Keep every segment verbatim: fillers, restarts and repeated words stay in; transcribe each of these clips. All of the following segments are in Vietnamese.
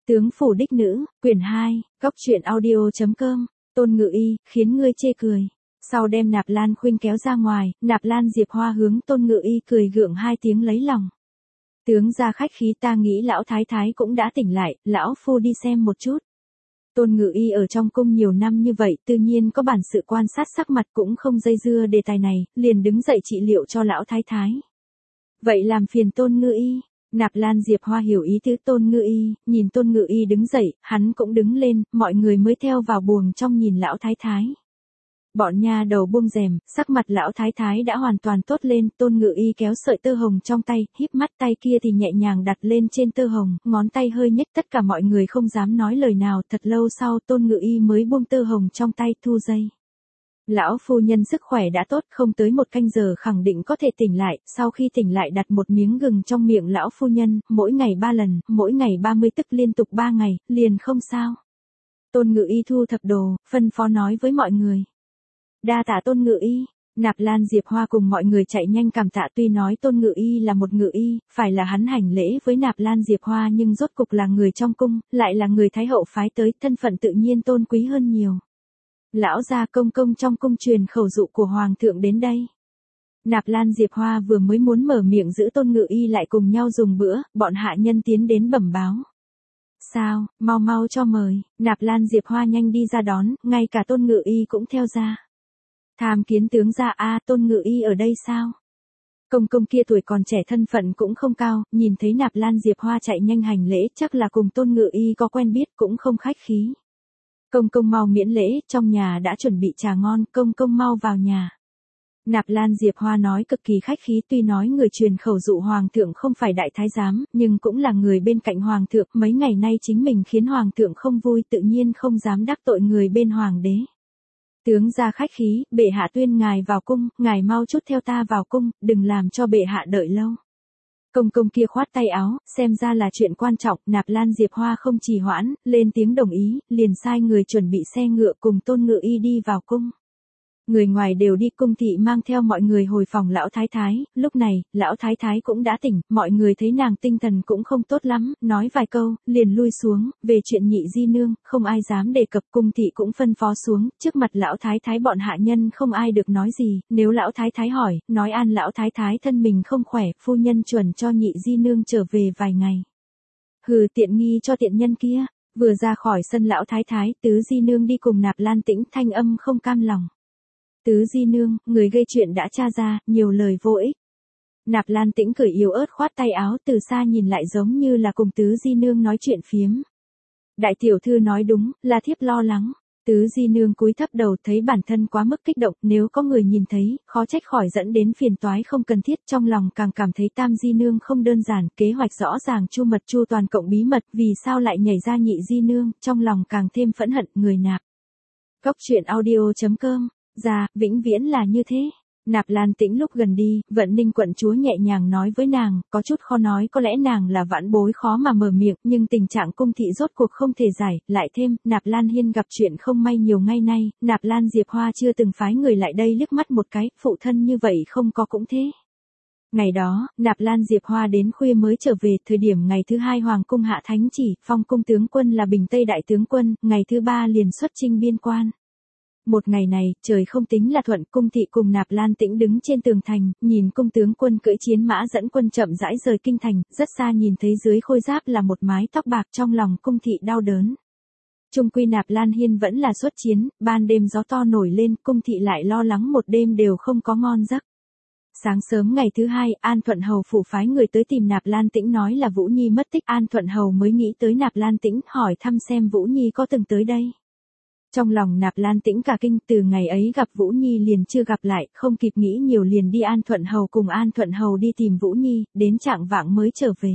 Tướng phủ đích nữ, quyển hai, góc truyện audio chấm com, Tôn Ngự Y, khiến ngươi chê cười. Sau đem Nạp Lan Khuynh kéo ra ngoài, Nạp Lan Diệp Hoa hướng Tôn Ngự Y cười gượng hai tiếng lấy lòng. Tướng gia khách khí, ta nghĩ lão thái thái cũng đã tỉnh lại, lão phu đi xem một chút. Tôn Ngự Y ở trong cung nhiều năm như vậy, tự nhiên có bản sự quan sát sắc mặt, cũng không dây dưa đề tài này, liền đứng dậy trị liệu cho lão thái thái. Vậy làm phiền Tôn Ngự Y. Nạp Lan Diệp Hoa hiểu ý tứ Tôn Ngự Y, nhìn Tôn Ngự Y đứng dậy, hắn cũng đứng lên, mọi người mới theo vào buồng trong nhìn lão thái thái. Bọn nha đầu buông rèm, sắc mặt lão thái thái đã hoàn toàn tốt lên, Tôn Ngự Y kéo sợi tơ hồng trong tay, híp mắt, tay kia thì nhẹ nhàng đặt lên trên tơ hồng, ngón tay hơi nhếch, tất cả mọi người không dám nói lời nào, thật lâu sau Tôn Ngự Y mới buông tơ hồng trong tay, thu dây. Lão phu nhân sức khỏe đã tốt, không tới một canh giờ khẳng định có thể tỉnh lại, sau khi tỉnh lại đặt một miếng gừng trong miệng lão phu nhân, mỗi ngày ba lần, mỗi ngày ba mươi tức liên tục ba ngày, liền không sao. Tôn Ngự Y thu thập đồ, phân phó nói với mọi người. Đa tạ Tôn Ngự Y. Nạp Lan Diệp Hoa cùng mọi người chạy nhanh cảm tạ, tuy nói Tôn Ngự Y là một ngự y, phải là hắn hành lễ với Nạp Lan Diệp Hoa, nhưng rốt cục là người trong cung, lại là người Thái hậu phái tới, thân phận tự nhiên tôn quý hơn nhiều. Lão gia công công trong cung truyền khẩu dụ của Hoàng thượng đến đây. Nạp Lan Diệp Hoa vừa mới muốn mở miệng giữ Tôn Ngự Y lại cùng nhau dùng bữa, bọn hạ nhân tiến đến bẩm báo. Sao, mau mau cho mời, Nạp Lan Diệp Hoa nhanh đi ra đón, ngay cả Tôn Ngự Y cũng theo ra. Tham kiến tướng gia, a Tôn Ngự Y ở đây sao? Công công kia tuổi còn trẻ, thân phận cũng không cao, nhìn thấy Nạp Lan Diệp Hoa chạy nhanh hành lễ, chắc là cùng Tôn Ngự Y có quen biết, cũng không khách khí. Công công mau miễn lễ, trong nhà đã chuẩn bị trà ngon, công công mau vào nhà. Nạp Lan Diệp Hoa nói cực kỳ khách khí, tuy nói người truyền khẩu dụ Hoàng thượng không phải đại thái giám, nhưng cũng là người bên cạnh Hoàng thượng, mấy ngày nay chính mình khiến Hoàng thượng không vui, tự nhiên không dám đắc tội người bên Hoàng đế. Tướng gia khách khí, bệ hạ tuyên ngài vào cung, ngài mau chút theo ta vào cung, đừng làm cho bệ hạ đợi lâu. Công công kia khoát tay áo, xem ra là chuyện quan trọng, Nạp Lan Diệp Hoa không trì hoãn, lên tiếng đồng ý, liền sai người chuẩn bị xe ngựa cùng Tôn Ngự Y đi vào cung. Người ngoài đều đi, cung thị mang theo mọi người hồi phòng lão thái thái, lúc này, lão thái thái cũng đã tỉnh, mọi người thấy nàng tinh thần cũng không tốt lắm, nói vài câu, liền lui xuống, về chuyện nhị di nương, không ai dám đề cập, cung thị cũng phân phó xuống, trước mặt lão thái thái bọn hạ nhân không ai được nói gì, nếu lão thái thái hỏi, nói an lão thái thái thân mình không khỏe, phu nhân chuẩn cho nhị di nương trở về vài ngày. Hừ, tiện nghi cho tiện nhân kia. Vừa ra khỏi sân lão thái thái, tứ di nương đi cùng Nạp Lan Tĩnh, thanh âm không cam lòng. Tứ di nương, người gây chuyện đã tra ra, nhiều lời vô ích. Nạp Lan Tĩnh cười yếu ớt khoát tay áo, từ xa nhìn lại giống như là cùng tứ di nương nói chuyện phiếm. Đại tiểu thư nói đúng, là thiếp lo lắng. Tứ di nương cúi thấp đầu, thấy bản thân quá mức kích động, nếu có người nhìn thấy, khó trách khỏi dẫn đến phiền toái không cần thiết, trong lòng càng cảm thấy tam di nương không đơn giản, kế hoạch rõ ràng chu mật chu toàn cộng bí mật, vì sao lại nhảy ra nhị di nương, trong lòng càng thêm phẫn hận, người Nạp. Góc truyện audio chấm com. Dạ, vĩnh viễn là như thế. Nạp Lan Tĩnh lúc gần đi, Vận Ninh quận chúa nhẹ nhàng nói với nàng, có chút khó nói, có lẽ nàng là vãn bối khó mà mở miệng, nhưng tình trạng cung thị rốt cuộc không thể giải, lại thêm, Nạp Lan Hiên gặp chuyện không may nhiều ngày nay, Nạp Lan Diệp Hoa chưa từng phái người lại đây liếc mắt một cái, phụ thân như vậy không có cũng thế. Ngày đó, Nạp Lan Diệp Hoa đến khuya mới trở về, thời điểm ngày thứ hai Hoàng cung hạ thánh chỉ, phong cung tướng quân là Bình Tây đại tướng quân, ngày thứ ba liền xuất chinh biên quan. Một ngày này, trời không tính là thuận, cung thị cùng Nạp Lan Tĩnh đứng trên tường thành, nhìn cung tướng quân cưỡi chiến mã dẫn quân chậm rãi rời kinh thành, rất xa nhìn thấy dưới khôi giáp là một mái tóc bạc, trong lòng cung thị đau đớn. Trung quy Nạp Lan Hiên vẫn là xuất chiến, ban đêm gió to nổi lên, cung thị lại lo lắng một đêm đều không có ngon giấc. Sáng sớm ngày thứ hai, An Thuận Hầu phủ phái người tới tìm Nạp Lan Tĩnh nói là Vũ Nhi mất tích, An Thuận Hầu mới nghĩ tới Nạp Lan Tĩnh, hỏi thăm xem Vũ Nhi có từng tới đây. Trong lòng Nạp Lan Tĩnh cả kinh, từ ngày ấy gặp Vũ Nhi liền chưa gặp lại, không kịp nghĩ nhiều liền đi An Thuận Hầu cùng An Thuận Hầu đi tìm Vũ Nhi, đến trạng vạng mới trở về.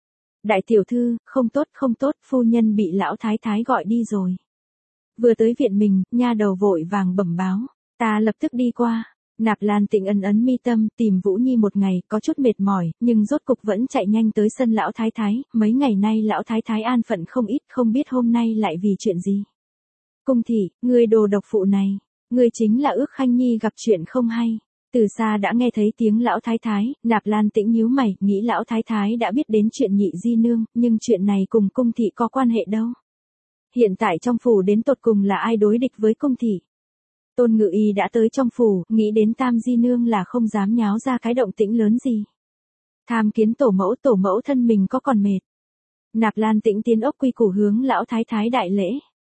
Đại tiểu thư, không tốt không tốt, phu nhân bị lão thái thái gọi đi rồi. Vừa tới viện mình, nha đầu vội vàng bẩm báo, ta lập tức đi qua. Nạp Lan Tĩnh ấn ấn mi tâm, tìm Vũ Nhi một ngày, có chút mệt mỏi, nhưng rốt cục vẫn chạy nhanh tới sân lão thái thái, mấy ngày nay lão thái thái an phận không ít, không biết hôm nay lại vì chuyện gì. Cung thị, ngươi đồ độc phụ này, ngươi chính là ước Khanh Nhi gặp chuyện không hay. Từ xa đã nghe thấy tiếng lão thái thái, Nạp Lan Tĩnh nhíu mày, nghĩ lão thái thái đã biết đến chuyện nhị di nương, nhưng chuyện này cùng cung thị có quan hệ đâu. Hiện tại trong phủ đến tột cùng là ai đối địch với cung thị? Tôn Ngự Y đã tới trong phủ, nghĩ đến tam di nương là không dám nháo ra cái động tĩnh lớn gì. Tham kiến tổ mẫu, tổ mẫu thân mình có còn mệt. Nạp Lan Tĩnh tiến ốc quy củ hướng lão thái thái đại lễ.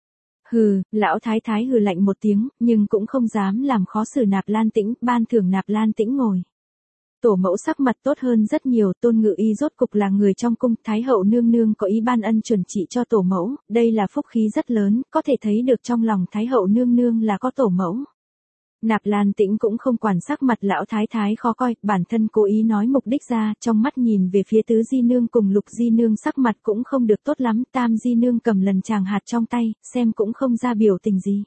Hừ, lão thái thái hừ lạnh một tiếng, nhưng cũng không dám làm khó xử Nạp Lan Tĩnh, ban thưởng Nạp Lan Tĩnh ngồi. Tổ mẫu sắc mặt tốt hơn rất nhiều, Tôn Ngự Y rốt cục là người trong cung, Thái hậu nương nương có ý ban ân chuẩn trị cho tổ mẫu, đây là phúc khí rất lớn, có thể thấy được trong lòng Thái hậu nương nương là có tổ mẫu. Nạp Lan Tĩnh cũng không quản sắc mặt lão thái thái khó coi, bản thân cố ý nói mục đích ra, trong mắt nhìn về phía tứ di nương cùng lục di nương sắc mặt cũng không được tốt lắm, tam di nương cầm lần tràng hạt trong tay, xem cũng không ra biểu tình gì.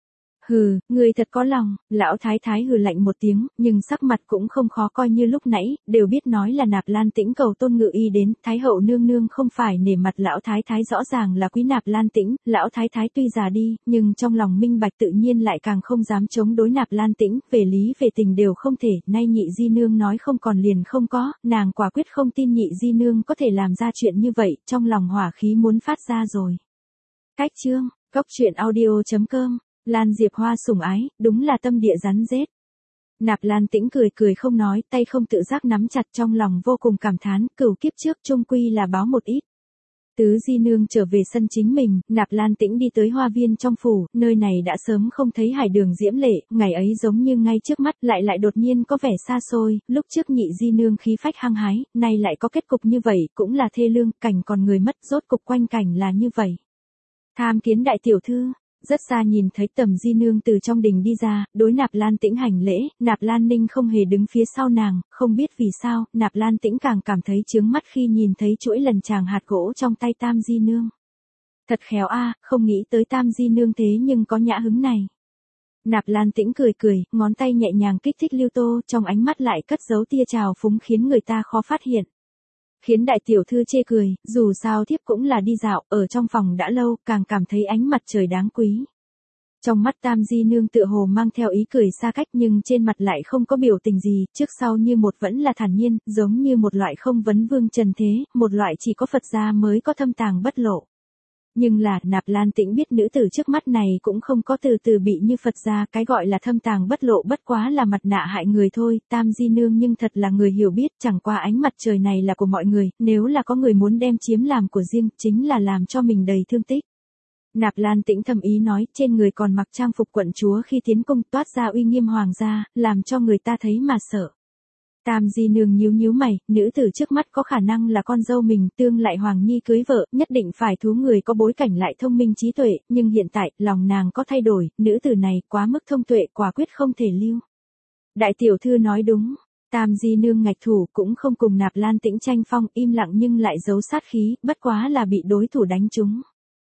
Hừ, người thật có lòng, lão thái thái hừ lạnh một tiếng, nhưng sắc mặt cũng không khó coi như lúc nãy, đều biết nói là Nạp Lan Tĩnh cầu Tôn Ngự Y đến, Thái hậu nương nương không phải nể mặt lão thái thái rõ ràng là quý Nạp Lan Tĩnh, lão thái thái tuy già đi, nhưng trong lòng minh bạch tự nhiên lại càng không dám chống đối Nạp Lan Tĩnh, về lý về tình đều không thể, nay nhị di nương nói không còn liền không có, nàng quả quyết không tin nhị di nương có thể làm ra chuyện như vậy, trong lòng hỏa khí muốn phát ra rồi. Cách chương, cốc truyện audio chấm com. Lan Diệp Hoa sủng ái, đúng là tâm địa rắn rết. Nạp Lan Tĩnh cười cười không nói, tay không tự giác nắm chặt, trong lòng vô cùng cảm thán, cửu kiếp trước chung quy là báo một ít. Tứ di nương trở về sân chính mình, Nạp Lan Tĩnh đi tới hoa viên trong phủ, nơi này đã sớm không thấy hải đường diễm lệ, ngày ấy giống như ngay trước mắt, lại lại đột nhiên có vẻ xa xôi, lúc trước nhị di nương khí phách hăng hái, nay lại có kết cục như vậy, cũng là thê lương, cảnh còn người mất, rốt cục quanh cảnh là như vậy. Tham kiến đại tiểu thư. Rất xa nhìn thấy Tầm di nương từ trong đình đi ra, đối Nạp Lan Tĩnh hành lễ, Nạp Lan Ninh không hề đứng phía sau nàng, không biết vì sao, Nạp Lan Tĩnh càng cảm thấy chướng mắt khi nhìn thấy chuỗi lần tràng hạt gỗ trong tay tam di nương. Thật khéo a, không nghĩ tới tam di nương thế nhưng có nhã hứng này. Nạp Lan Tĩnh cười cười, ngón tay nhẹ nhàng kích thích lưu tô, trong ánh mắt lại cất giấu tia trào phúng khiến người ta khó phát hiện. Khiến đại tiểu thư chê cười, dù sao thiếp cũng là đi dạo, ở trong phòng đã lâu, càng cảm thấy ánh mặt trời đáng quý. Trong mắt tam di nương tựa hồ mang theo ý cười xa cách nhưng trên mặt lại không có biểu tình gì, trước sau như một vẫn là thản nhiên, giống như một loại không vấn vương trần thế, một loại chỉ có Phật gia mới có thâm tàng bất lộ. Nhưng là, Nạp Lan Tĩnh biết nữ tử trước mắt này cũng không có từ từ bị như Phật gia, cái gọi là thâm tàng bất lộ bất quá là mặt nạ hại người thôi, tam di nương nhưng thật là người hiểu biết, chẳng qua ánh mặt trời này là của mọi người, nếu là có người muốn đem chiếm làm của riêng, chính là làm cho mình đầy thương tích. Nạp Lan Tĩnh thầm ý nói, trên người còn mặc trang phục quận chúa khi tiến cung toát ra uy nghiêm hoàng gia, làm cho người ta thấy mà sợ. Tam di nương nhíu nhíu mày, nữ tử trước mắt có khả năng là con dâu mình, tương lại hoàng nhi cưới vợ, nhất định phải thú người có bối cảnh lại thông minh trí tuệ, nhưng hiện tại, lòng nàng có thay đổi, nữ tử này quá mức thông tuệ, quả quyết không thể lưu. Đại tiểu thư nói đúng, tam di nương ngạch thủ cũng không cùng Nạp Lan Tĩnh tranh phong, im lặng nhưng lại giấu sát khí, bất quá là bị đối thủ đánh trúng.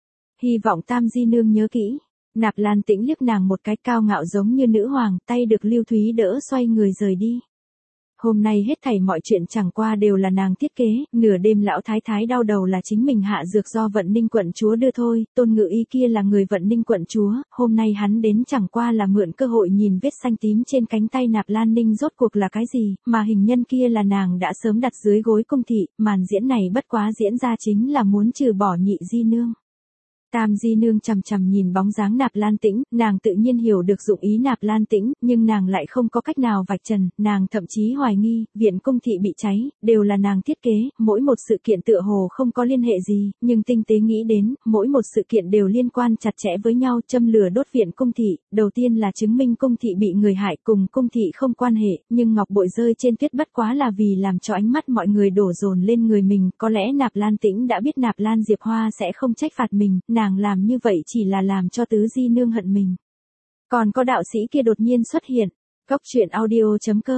Hy vọng tam di nương nhớ kỹ. Nạp Lan Tĩnh liếc nàng một cái, cao ngạo giống như nữ hoàng, tay được Lưu Thúy đỡ xoay người rời đi. Hôm nay hết thảy mọi chuyện chẳng qua đều là nàng thiết kế, nửa đêm lão thái thái đau đầu là chính mình hạ dược do Vận Ninh quận chúa đưa thôi, Tôn Ngự Y kia là người Vận Ninh quận chúa, hôm nay hắn đến chẳng qua là mượn cơ hội nhìn vết xanh tím trên cánh tay Nạp Lan Ninh rốt cuộc là cái gì, mà hình nhân kia là nàng đã sớm đặt dưới gối cung thị, màn diễn này bất quá diễn ra chính là muốn trừ bỏ nhị di nương. Tam di nương chằm chằm nhìn bóng dáng Nạp Lan Tĩnh, nàng tự nhiên hiểu được dụng ý Nạp Lan Tĩnh, nhưng nàng lại không có cách nào vạch trần, nàng thậm chí hoài nghi, viện cung thị bị cháy, đều là nàng thiết kế, mỗi một sự kiện tựa hồ không có liên hệ gì, nhưng tinh tế nghĩ đến, mỗi một sự kiện đều liên quan chặt chẽ với nhau, châm lửa đốt viện cung thị, đầu tiên là chứng minh cung thị bị người hại, cùng cung thị không quan hệ, nhưng ngọc bội rơi trên tuyết bất quá là vì làm cho ánh mắt mọi người đổ dồn lên người mình, có lẽ Nạp Lan Tĩnh đã biết Nạp Lan Diệp Hoa sẽ không trách phạt mình, nàng làm như vậy chỉ là làm cho tứ di nương hận mình. Còn có đạo sĩ kia đột nhiên xuất hiện. Cốc truyện audio chấm com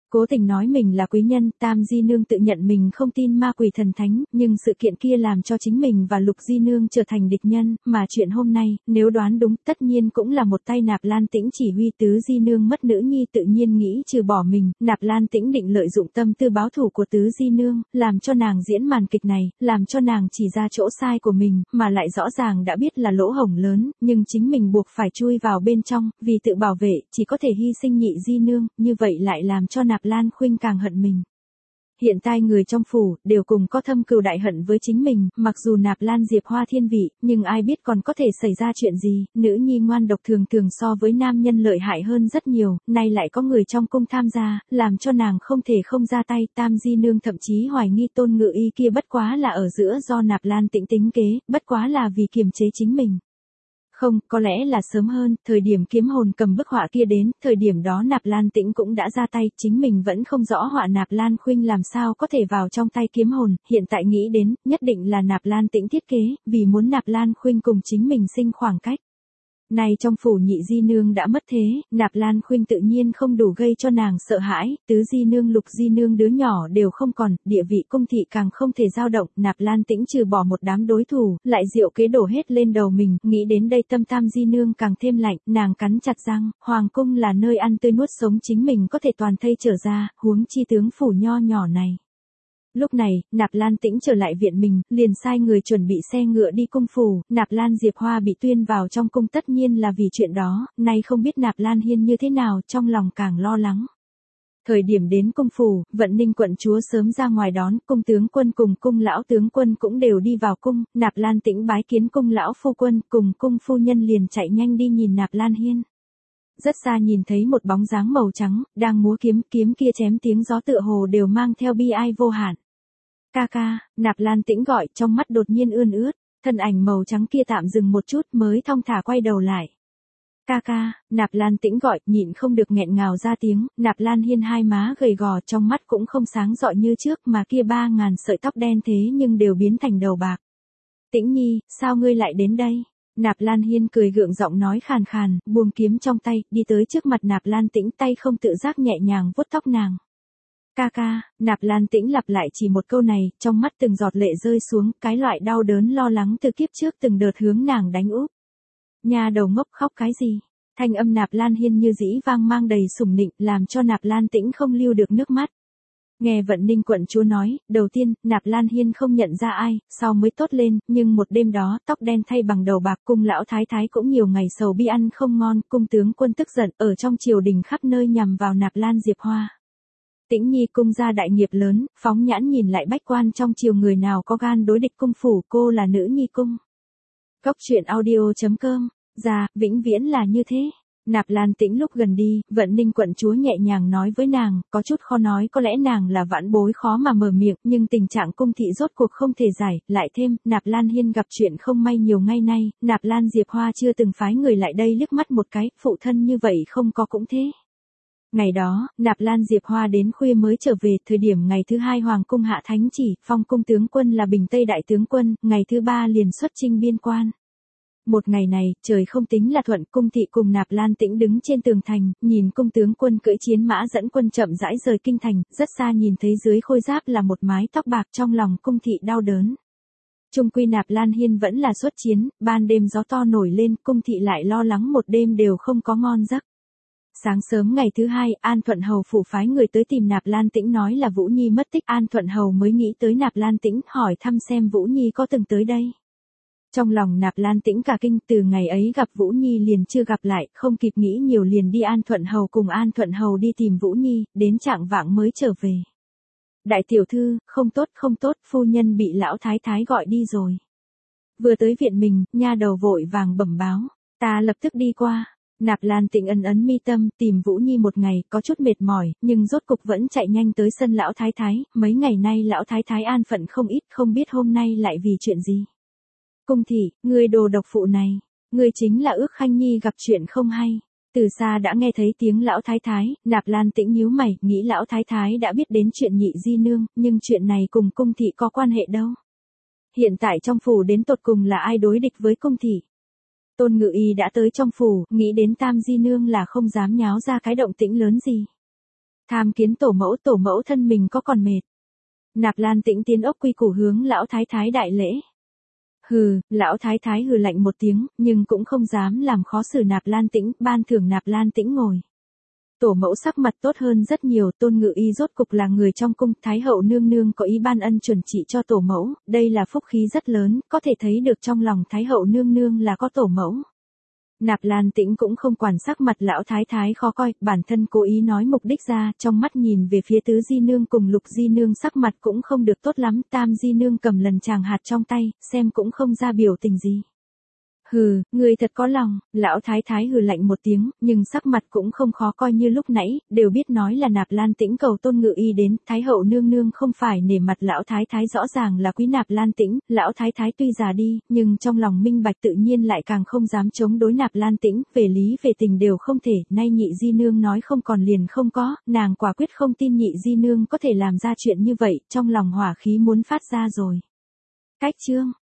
Cố tình nói mình là quý nhân, Tam Di Nương tự nhận mình không tin ma quỷ thần thánh, nhưng sự kiện kia làm cho chính mình và Lục Di Nương trở thành địch nhân, mà chuyện hôm nay, nếu đoán đúng, tất nhiên cũng là một tay Nạp Lan Tĩnh chỉ huy Tứ Di Nương mất nữ nhi tự nhiên nghĩ trừ bỏ mình, Nạp Lan Tĩnh định lợi dụng tâm tư báo thù của Tứ Di Nương, làm cho nàng diễn màn kịch này, làm cho nàng chỉ ra chỗ sai của mình, mà lại rõ ràng đã biết là lỗ hổng lớn, nhưng chính mình buộc phải chui vào bên trong, vì tự bảo vệ, chỉ có thể hy sinh Nhị Di Nương, như vậy lại làm cho Nạp Lan Khuynh càng hận mình. Hiện tại người trong phủ, đều cùng có thâm cừu đại hận với chính mình, mặc dù Nạp Lan Diệp Hoa thiên vị, nhưng ai biết còn có thể xảy ra chuyện gì, nữ nhi ngoan độc thường thường so với nam nhân lợi hại hơn rất nhiều, nay lại có người trong cung tham gia, làm cho nàng không thể không ra tay, Tam Di Nương thậm chí hoài nghi Tôn Ngự Y kia bất quá là ở giữa do Nạp Lan Tĩnh tính kế, bất quá là vì kiềm chế chính mình. Không, có lẽ là sớm hơn, thời điểm kiếm hồn cầm bức họa kia đến, thời điểm đó Nạp Lan Tĩnh cũng đã ra tay, chính mình vẫn không rõ họa Nạp Lan Khuynh làm sao có thể vào trong tay kiếm hồn, hiện tại nghĩ đến, nhất định là Nạp Lan Tĩnh thiết kế, vì muốn Nạp Lan Khuynh cùng chính mình sinh khoảng cách. Này trong phủ Nhị Di Nương đã mất thế, Nạp Lan Khuynh tự nhiên không đủ gây cho nàng sợ hãi, Tứ Di Nương Lục Di Nương đứa nhỏ đều không còn, địa vị cung thị càng không thể dao động, Nạp Lan Tĩnh trừ bỏ một đám đối thủ, lại diệu kế đổ hết lên đầu mình, nghĩ đến đây tâm Tam Di Nương càng thêm lạnh, nàng cắn chặt răng, hoàng cung là nơi ăn tươi nuốt sống chính mình có thể toàn thây trở ra, huống chi tướng phủ nho nhỏ này. Lúc này, Nạp Lan Tĩnh trở lại viện mình, liền sai người chuẩn bị xe ngựa đi cung phủ, Nạp Lan Diệp Hoa bị tuyên vào trong cung tất nhiên là vì chuyện đó, nay không biết Nạp Lan Hiên như thế nào, trong lòng càng lo lắng. Thời điểm đến cung phủ, Vận Ninh quận chúa sớm ra ngoài đón, cung tướng quân cùng cung lão tướng quân cũng đều đi vào cung, Nạp Lan Tĩnh bái kiến cung lão phu quân, cùng cung phu nhân liền chạy nhanh đi nhìn Nạp Lan Hiên. Rất xa nhìn thấy một bóng dáng màu trắng, đang múa kiếm, kiếm kia chém tiếng gió tựa hồ đều mang theo bi ai vô hạn. Ca ca, Nạp Lan Tĩnh gọi, trong mắt đột nhiên ươn ướt, thân ảnh màu trắng kia tạm dừng một chút mới thong thả quay đầu lại. Ca ca, Nạp Lan Tĩnh gọi, nhịn không được nghẹn ngào ra tiếng, Nạp Lan Hiên hai má gầy gò trong mắt cũng không sáng rọi như trước mà kia ba ngàn sợi tóc đen thế nhưng đều biến thành đầu bạc. Tĩnh nhi, sao ngươi lại đến đây? Nạp Lan Hiên cười gượng giọng nói khàn khàn, buông kiếm trong tay, đi tới trước mặt Nạp Lan Tĩnh, tay không tự giác nhẹ nhàng vuốt tóc nàng. Ca ca, Nạp Lan Tĩnh lặp lại chỉ một câu này, trong mắt từng giọt lệ rơi xuống, cái loại đau đớn lo lắng từ kiếp trước từng đợt hướng nàng đánh úp. Nhà đầu ngốc khóc cái gì? Thanh âm Nạp Lan Hiên như dĩ vang mang đầy sủng nịnh, làm cho Nạp Lan Tĩnh không lưu được nước mắt. Nghe Vận Ninh quận chúa nói, đầu tiên, Nạp Lan Hiên không nhận ra ai, sau mới tốt lên, nhưng một đêm đó, tóc đen thay bằng đầu bạc, cung lão thái thái cũng nhiều ngày sầu bi ăn không ngon, cung tướng quân tức giận, ở trong triều đình khắp nơi nhằm vào Nạp Lan Diệp Hoa. Tĩnh nhi cung gia đại nghiệp lớn, phóng nhãn nhìn lại bách quan trong triều người nào có gan đối địch cung phủ, cô là nữ nhi cung. Góc truyện audio chấm com, dạ, vĩnh viễn là như thế. Nạp Lan Tĩnh lúc gần đi, Vận Ninh quận chúa nhẹ nhàng nói với nàng, có chút khó nói, có lẽ nàng là vãn bối khó mà mở miệng, nhưng tình trạng cung thị rốt cuộc không thể giải, lại thêm, Nạp Lan Hiên gặp chuyện không may nhiều ngày nay, Nạp Lan Diệp Hoa chưa từng phái người lại đây liếc mắt một cái, phụ thân như vậy không có cũng thế. Ngày đó, Nạp Lan Diệp Hoa đến khuya mới trở về, thời điểm ngày thứ hai hoàng cung hạ thánh chỉ, phong cung tướng quân là Bình Tây đại tướng quân, ngày thứ ba liền xuất chinh biên quan. Một ngày này, trời không tính là thuận, cung thị cùng Nạp Lan Tĩnh đứng trên tường thành, nhìn cung tướng quân cưỡi chiến mã dẫn quân chậm rãi rời kinh thành, rất xa nhìn thấy dưới khôi giáp là một mái tóc bạc, trong lòng cung thị đau đớn. Trung quy Nạp Lan Hiên vẫn là xuất chiến, ban đêm gió to nổi lên, cung thị lại lo lắng một đêm đều không có ngon giấc. Sáng sớm ngày thứ hai, An Thuận Hầu phủ phái người tới tìm Nạp Lan Tĩnh nói là Vũ Nhi mất tích, An Thuận Hầu mới nghĩ tới Nạp Lan Tĩnh, hỏi thăm xem Vũ Nhi có từng tới đây. Trong lòng Nạp Lan Tĩnh cả kinh, từ ngày ấy gặp Vũ Nhi liền chưa gặp lại, không kịp nghĩ nhiều liền đi An Thuận Hầu cùng An Thuận Hầu đi tìm Vũ Nhi, đến trạng vạng mới trở về. Đại tiểu thư, không tốt không tốt, phu nhân bị lão thái thái gọi đi rồi. Vừa tới viện mình, nha đầu vội vàng bẩm báo, ta lập tức đi qua. Nạp Lan Tĩnh ấn ấn mi tâm, tìm Vũ Nhi một ngày, có chút mệt mỏi, nhưng rốt cục vẫn chạy nhanh tới sân lão thái thái, mấy ngày nay lão thái thái an phận không ít, không biết hôm nay lại vì chuyện gì. Cung thị, người đồ độc phụ này, người chính là Ước Khanh Nhi gặp chuyện không hay. Từ xa đã nghe thấy tiếng lão thái thái, Nạp Lan Tĩnh nhíu mày, nghĩ lão thái thái đã biết đến chuyện Nhị Di Nương, nhưng chuyện này cùng cung thị có quan hệ đâu. Hiện tại trong phủ đến tột cùng là ai đối địch với cung thị? Tôn Ngự Y đã tới trong phủ, nghĩ đến Tam Di Nương là không dám nháo ra cái động tĩnh lớn gì. Tham kiến tổ mẫu, tổ mẫu thân mình có còn mệt. Nạp Lan Tĩnh tiến ốc quy củ hướng lão thái thái đại lễ. Hừ, lão thái thái hừ lạnh một tiếng, nhưng cũng không dám làm khó xử Nạp Lan Tĩnh, ban thưởng Nạp Lan Tĩnh ngồi. Tổ mẫu sắc mặt tốt hơn rất nhiều, Tôn Ngự Y rốt cục là người trong cung, Thái hậu nương nương có ý ban ân chuẩn trị cho tổ mẫu, đây là phúc khí rất lớn, có thể thấy được trong lòng Thái hậu nương nương là có tổ mẫu. Nạp Lan Tĩnh cũng không quản sắc mặt lão thái thái khó coi, bản thân cố ý nói mục đích ra, trong mắt nhìn về phía tứ di nương cùng lục di nương sắc mặt cũng không được tốt lắm, tam di nương cầm lần tràng hạt trong tay, xem cũng không ra biểu tình gì. Hừ, người thật có lòng, lão thái thái hừ lạnh một tiếng, nhưng sắc mặt cũng không khó coi như lúc nãy, đều biết nói là Nạp Lan Tĩnh cầu Tôn Ngự Y đến, Thái hậu nương nương không phải nể mặt lão thái thái rõ ràng là quý Nạp Lan Tĩnh, lão thái thái tuy già đi, nhưng trong lòng minh bạch tự nhiên lại càng không dám chống đối Nạp Lan Tĩnh, về lý về tình đều không thể, nay nhị di nương nói không còn liền không có, nàng quả quyết không tin nhị di nương có thể làm ra chuyện như vậy, trong lòng hỏa khí muốn phát ra rồi. Cách chương